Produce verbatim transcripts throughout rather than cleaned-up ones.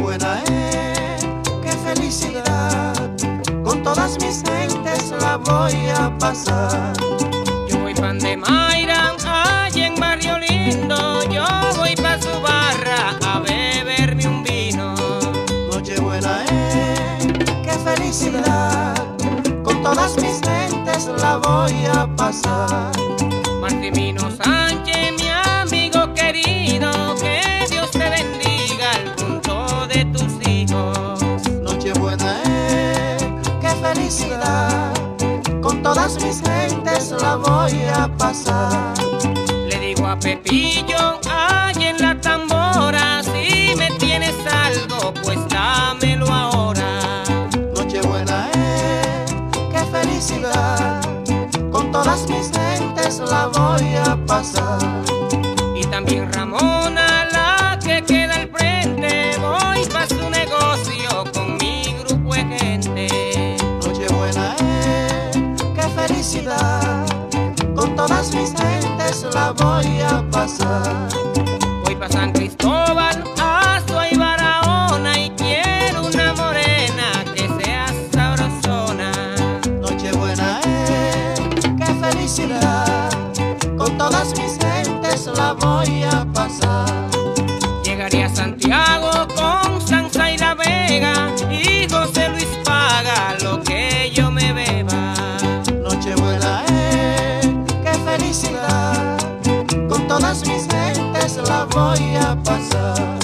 Nochebuena es, qué felicidad, con todas mis gentes la voy a pasar. Yo voy pan de Mayra, allá en Barrio Lindo, yo voy pa' su barra a beberme un vino. Nochebuena es, qué felicidad, con todas mis gentes la voy a pasar. Martimino Sánchez, mi amigo querido, que Dios te bendiga al punto de tus hijos. Nochebuena es, qué felicidad, con todas mis gentes la voy a pasar. Le digo a Pepillo, allá en la tambora, si me tienes algo, pues dámelo ahora. Nochebuena es, qué felicidad, con todas mis gentes la voy a pasar. Y también Ramona, la que queda al frente, voy pa' su negocio con mi grupo de gente. Nochebuena es, qué felicidad, con todas mis gentes la voy a pasar. Voy pa' San Cristóbal, Azua y Barahona, y quiero una morena que sea sabrosona. Nochebuena es, qué felicidad, con todas mis gentes la voy a pasar. Llegaría a Santiago con Sansa y La Vega, y José Luis paga lo que yo me beba. Nochebuena es, qué felicidad, con todas mis gentes la voy a pasar.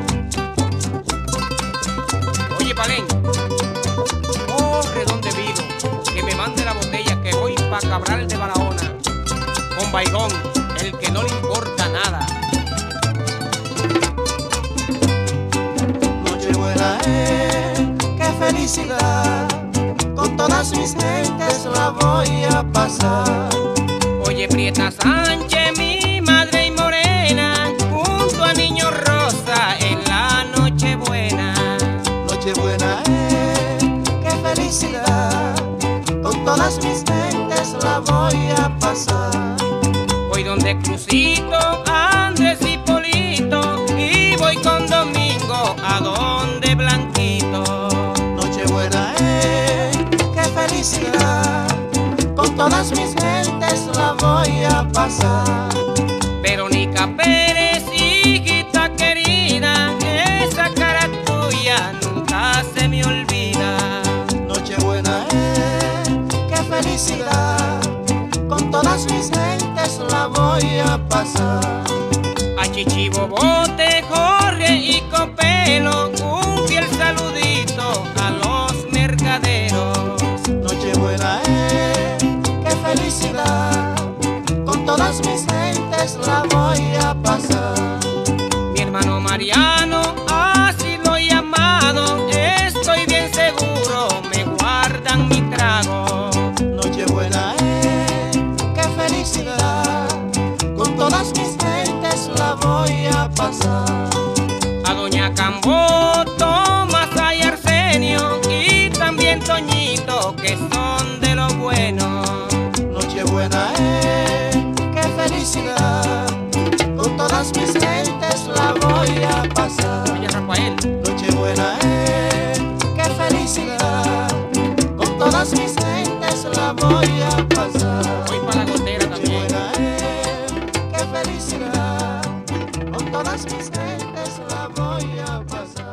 Oye, Palén, corre donde vivo, que me mande la botella que voy pa' Cabral de Barahona, con Baigón, el que no le importa nada. Nochebuena es, qué felicidad, con todas mis gentes la voy a pasar. Oye, Prieta Sánchez, mi madre y morena, junto a Niño Rosa en la Nochebuena. Nochebuena es, qué felicidad, con todas mis gentes la voy a pasar. Voy donde Crucito, Andrés y Polito, y voy con Domingo a donde Blanquito. Nochebuena es, qué felicidad, con todas mis gentes la voy a pasar. Verónica Pérez, hijita querida, esa cara tuya nunca se me olvida. Nochebuena es, qué felicidad, con todas mis gentes la voy a pasar. A Chichi Bobote, Jorge y Copelo, un fiel saludito a los mercaderos. Nochebuena es, qué felicidad, con todas mis gentes la voy a pasar. Mi hermano Mariano, así lo he llamado, estoy bien seguro, me guardan mi trago. Nochebuena es, qué felicidad, con todas mis gentes la voy a pasar. A Doña Cambó, Tomás y Arsenio, y también Toñito, que son de lo bueno. Nochebuena es, qué felicidad, con todas mis gentes la voy a pasar. Oye, Rafael, Nochebuena es, qué felicidad, con todas mis gentes la voy a pasar. voy para la gotera también. Nochebuena es, qué felicidad, con todas mis gentes la voy a pasar.